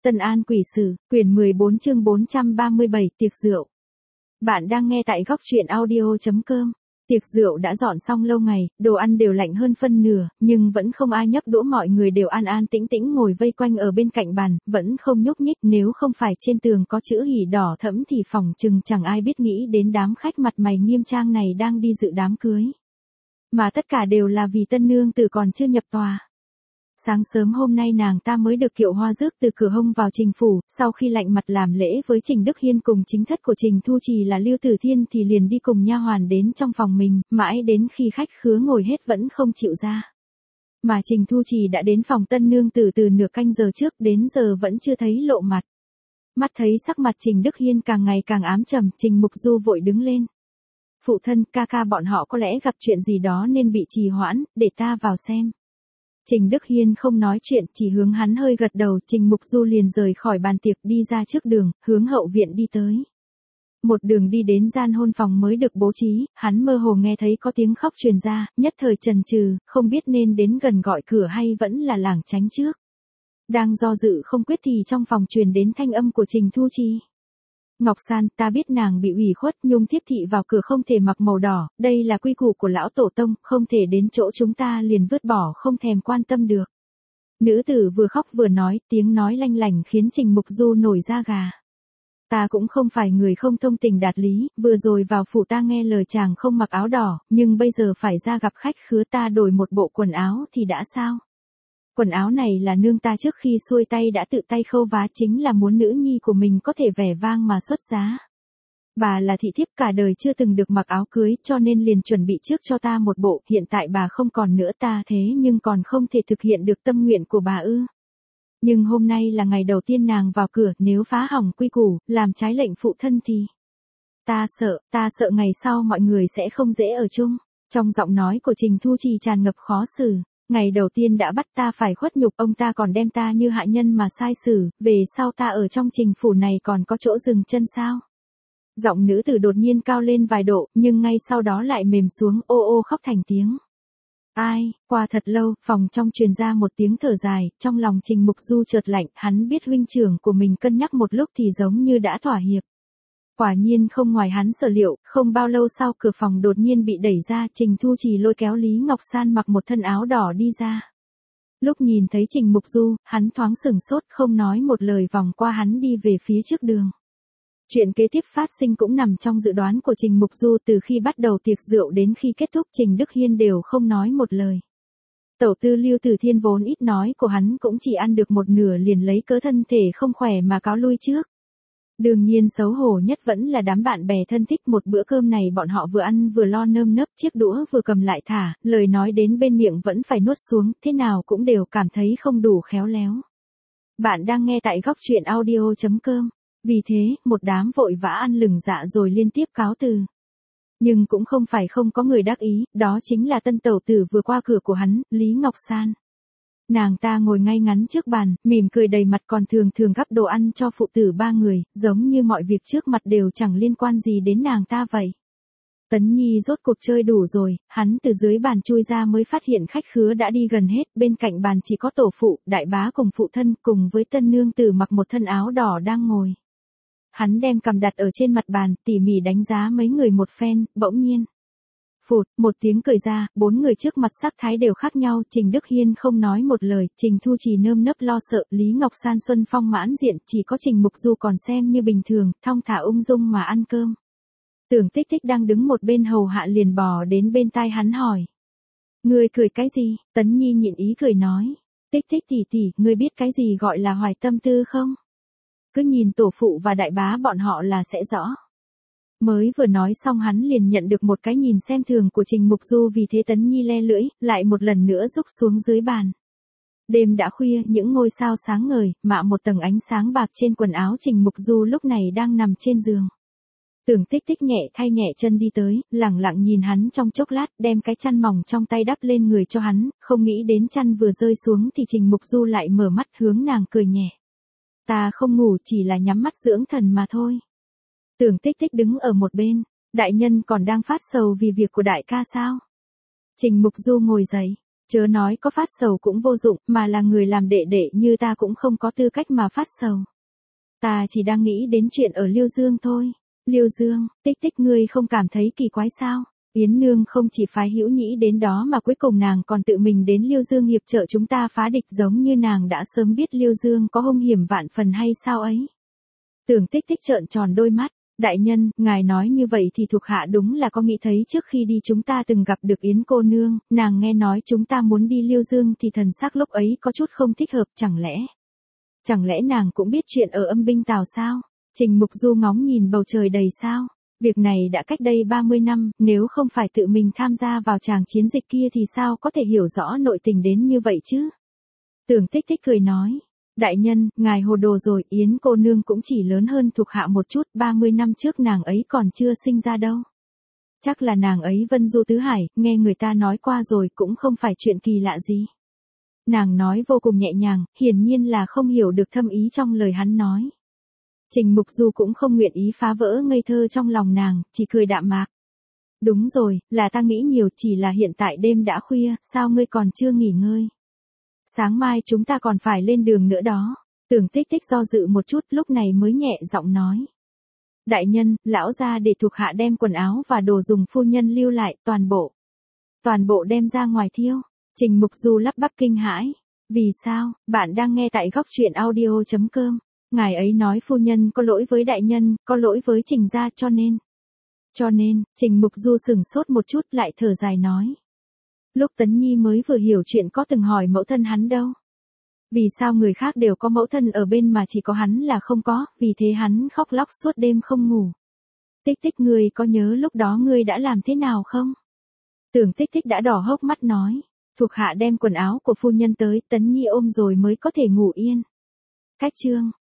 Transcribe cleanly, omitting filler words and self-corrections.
Tân An Quỷ Sử, quyển 14 chương 437 tiệc rượu. Bạn đang nghe tại góc truyện audio.com. Tiệc rượu đã dọn xong lâu ngày, đồ ăn đều lạnh hơn phân nửa, nhưng vẫn không ai nhấc đũa, mọi người đều an an tĩnh tĩnh ngồi vây quanh ở bên cạnh bàn, vẫn không nhúc nhích. Nếu không phải trên tường có chữ hỉ đỏ thẫm thì phỏng chừng chẳng ai biết nghĩ đến đám khách mặt mày nghiêm trang này đang đi dự đám cưới. Mà tất cả đều là vì tân nương tử còn chưa nhập tòa. Sáng sớm hôm nay nàng ta mới được kiệu hoa rước từ cửa hông vào Trình phủ, sau khi lạnh mặt làm lễ với Trình Đức Hiên cùng chính thất của Trình Thu Trì là Lưu Tử Thiên thì liền đi cùng nha hoàn đến trong phòng mình, mãi đến khi khách khứa ngồi hết vẫn không chịu ra. Mà Trình Thu Trì đã đến phòng tân nương tử từ nửa canh giờ trước, đến giờ vẫn chưa thấy lộ mặt. Mắt thấy sắc mặt Trình Đức Hiên càng ngày càng ám trầm, Trình Mục Du vội đứng lên. Phụ thân, ca ca bọn họ có lẽ gặp chuyện gì đó nên bị trì hoãn, để ta vào xem. Trình Đức Hiên không nói chuyện, chỉ hướng hắn hơi gật đầu. Trình Mục Du liền rời khỏi bàn tiệc đi ra trước đường, hướng hậu viện đi tới. Một đường đi đến gian hôn phòng mới được bố trí, hắn mơ hồ nghe thấy có tiếng khóc truyền ra, nhất thời chần chừ, không biết nên đến gần gọi cửa hay vẫn là lảng tránh trước. Đang do dự không quyết thì trong phòng truyền đến thanh âm của Trình Thu Trì. Ngọc San, ta biết nàng bị ủy khuất, nhung tiếp thị vào cửa không thể mặc màu đỏ, đây là quy củ của lão tổ tông, không thể đến chỗ chúng ta liền vứt bỏ không thèm quan tâm được. Nữ tử vừa khóc vừa nói, tiếng nói lanh lảnh khiến Trình Mục Du nổi da gà. Ta cũng không phải người không thông tình đạt lý, vừa rồi vào phủ ta nghe lời chàng không mặc áo đỏ, nhưng bây giờ phải ra gặp khách khứa, ta đổi một bộ quần áo thì đã sao? Quần áo này là nương ta trước khi xuôi tay đã tự tay khâu vá, chính là muốn nữ nhi của mình có thể vẻ vang mà xuất giá. Bà là thị thiếp cả đời chưa từng được mặc áo cưới, cho nên liền chuẩn bị trước cho ta một bộ, hiện tại bà không còn nữa ta thế nhưng còn không thể thực hiện được tâm nguyện của bà ư. Nhưng hôm nay là ngày đầu tiên nàng vào cửa, nếu phá hỏng quy củ, làm trái lệnh phụ thân thì... Ta sợ ngày sau mọi người sẽ không dễ ở chung. Trong giọng nói của Trình Thu Trì tràn ngập khó xử. Ngày đầu tiên đã bắt ta phải khuất nhục, ông ta còn đem ta như hạ nhân mà sai xử, về sau ta ở trong Trình phủ này còn có chỗ dừng chân sao? Giọng nữ tử đột nhiên cao lên vài độ, nhưng ngay sau đó lại mềm xuống, ô ô khóc thành tiếng. Ai, qua thật lâu, phòng trong truyền ra một tiếng thở dài, trong lòng Trình Mục Du chợt lạnh, hắn biết huynh trưởng của mình cân nhắc một lúc thì giống như đã thỏa hiệp. Quả nhiên không ngoài hắn sở liệu, không bao lâu sau cửa phòng đột nhiên bị đẩy ra, Trình Thu Trì lôi kéo Lý Ngọc San mặc một thân áo đỏ đi ra. Lúc nhìn thấy Trình Mục Du, hắn thoáng sửng sốt, không nói một lời vòng qua hắn đi về phía trước đường. Chuyện kế tiếp phát sinh cũng nằm trong dự đoán của Trình Mục Du, từ khi bắt đầu tiệc rượu đến khi kết thúc Trình Đức Hiên đều không nói một lời. Tẩu tư Lưu Tử Thiên vốn ít nói của hắn cũng chỉ ăn được một nửa liền lấy cớ thân thể không khỏe mà cáo lui trước. Đương nhiên xấu hổ nhất vẫn là đám bạn bè thân thích, một bữa cơm này bọn họ vừa ăn vừa lo nơm nớp, chiếc đũa vừa cầm lại thả, lời nói đến bên miệng vẫn phải nuốt xuống, thế nào cũng đều cảm thấy không đủ khéo léo. Bạn đang nghe tại góc truyện audio.com. Vì thế, một đám vội vã ăn lừng dạ rồi liên tiếp cáo từ. Nhưng cũng không phải không có người đắc ý, đó chính là tân tẩu tử vừa qua cửa của hắn, Lý Ngọc San. Nàng ta ngồi ngay ngắn trước bàn, mỉm cười đầy mặt, còn thường thường gắp đồ ăn cho phụ tử ba người, giống như mọi việc trước mặt đều chẳng liên quan gì đến nàng ta vậy. Tấn Nhi rốt cuộc chơi đủ rồi, hắn từ dưới bàn chui ra mới phát hiện khách khứa đã đi gần hết, bên cạnh bàn chỉ có tổ phụ, đại bá cùng phụ thân cùng với tân nương tử mặc một thân áo đỏ đang ngồi. Hắn đem cằm đặt ở trên mặt bàn, tỉ mỉ đánh giá mấy người một phen, bỗng nhiên. Phụt, một tiếng cười ra, bốn người trước mặt sắc thái đều khác nhau, Trình Đức Hiên không nói một lời, Trình Thu Trì nơm nớp lo sợ, Lý Ngọc San xuân phong mãn diện, chỉ có Trình Mục Du còn xem như bình thường, thong thả ung dung mà ăn cơm. Tưởng Tích Tích đang đứng một bên hầu hạ liền bò đến bên tai hắn hỏi. Ngươi cười cái gì? Tấn Nhi nhịn ý cười nói. Tích Tích tỷ tỷ, ngươi biết cái gì gọi là hoài tâm tư không? Cứ nhìn tổ phụ và đại bá bọn họ là sẽ rõ. Mới vừa nói xong hắn liền nhận được một cái nhìn xem thường của Trình Mục Du, vì thế Tấn Nhi le lưỡi, lại một lần nữa rúc xuống dưới bàn. Đêm đã khuya, những ngôi sao sáng ngời, mạ một tầng ánh sáng bạc trên quần áo Trình Mục Du lúc này đang nằm trên giường. Tưởng Tích Tích nhẹ thay nhẹ chân đi tới, lẳng lặng nhìn hắn trong chốc lát, đem cái chăn mỏng trong tay đắp lên người cho hắn, không nghĩ đến chăn vừa rơi xuống thì Trình Mục Du lại mở mắt hướng nàng cười nhẹ. Ta không ngủ, chỉ là nhắm mắt dưỡng thần mà thôi. Tưởng Tích Tích đứng ở một bên, đại nhân còn đang phát sầu vì việc của đại ca sao? Trình Mục Du ngồi dậy, Chớ nói có phát sầu cũng vô dụng, mà là người làm đệ đệ như ta cũng không có tư cách mà phát sầu. Ta chỉ đang nghĩ đến chuyện ở Liêu Dương thôi. Liêu Dương, Tích Tích ngươi không cảm thấy kỳ quái sao? Yến Nương không chỉ phái Hữu Nhĩ đến đó mà cuối cùng nàng còn tự mình đến Liêu Dương hiệp trợ chúng ta phá địch, giống như nàng đã sớm biết Liêu Dương có hung hiểm vạn phần hay sao ấy? Tưởng Tích Tích trợn tròn đôi mắt. Đại nhân, ngài nói như vậy thì thuộc hạ đúng là có nghĩ thấy trước khi đi chúng ta từng gặp được Yến cô nương, nàng nghe nói chúng ta muốn đi Liêu Dương thì thần sắc lúc ấy có chút không thích hợp, chẳng lẽ nàng cũng biết chuyện ở Âm binh Tào sao? Trình Mục Du ngóng nhìn bầu trời đầy sao. Việc này đã cách đây 30 năm, nếu không phải tự mình tham gia vào tràng chiến dịch kia thì sao có thể hiểu rõ nội tình đến như vậy chứ? Tưởng Tích Tích cười nói. Đại nhân, ngài hồ đồ rồi, Yến cô nương cũng chỉ lớn hơn thuộc hạ một chút, 30 năm trước nàng ấy còn chưa sinh ra đâu. Chắc là nàng ấy vân du tứ hải, nghe người ta nói qua rồi cũng không phải chuyện kỳ lạ gì. Nàng nói vô cùng nhẹ nhàng, hiển nhiên là không hiểu được thâm ý trong lời hắn nói. Trình Mục Du cũng không nguyện ý phá vỡ ngây thơ trong lòng nàng, chỉ cười đạm mạc. Đúng rồi, là ta nghĩ nhiều, chỉ là hiện tại đêm đã khuya, sao ngươi còn chưa nghỉ ngơi? Sáng mai chúng ta còn phải lên đường nữa đó. Tưởng Tích Tích do dự một chút, lúc này mới nhẹ giọng nói. Đại nhân, lão gia để thuộc hạ đem quần áo và đồ dùng phu nhân lưu lại, toàn bộ đem ra ngoài thiêu. Trình Mục Du lắp bắp kinh hãi. Vì sao? Bạn đang nghe tại góc truyện audio.com. Ngài ấy nói phu nhân có lỗi với đại nhân, có lỗi với Trình gia, cho nên, Trình Mục Du sửng sốt một chút lại thở dài nói. Lúc Tấn Nhi mới vừa hiểu chuyện có từng hỏi mẫu thân hắn đâu. Vì sao người khác đều có mẫu thân ở bên mà chỉ có hắn là không có, vì thế hắn khóc lóc suốt đêm không ngủ. Tích Tích, ngươi có nhớ lúc đó ngươi đã làm thế nào không? Tưởng Tích Tích đã đỏ hốc mắt nói. Thuộc hạ đem quần áo của phu nhân tới, Tấn Nhi ôm rồi mới có thể ngủ yên. Cách chương.